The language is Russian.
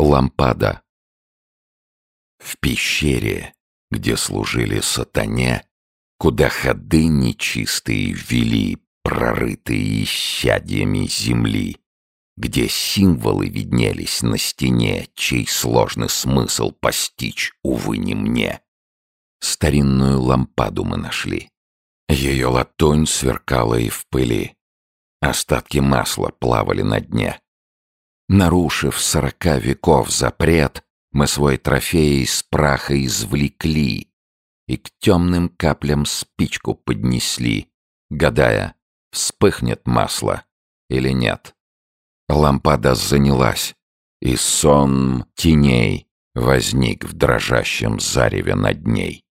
Лампада. В пещере, где служили сатане, куда ходы нечистые вели, прорытые исчадьями земли, где символы виднелись на стене, чей сложный смысл постичь, увы, не мне. Старинную лампаду мы нашли. Ее латунь сверкала и в пыли. Остатки масла плавали на дне. Нарушив 40 веков запрет, мы свой трофей из праха извлекли и к темным каплям спичку поднесли, гадая, вспыхнет масло или нет. Лампада занялась, и сон теней возник в дрожащем зареве над ней.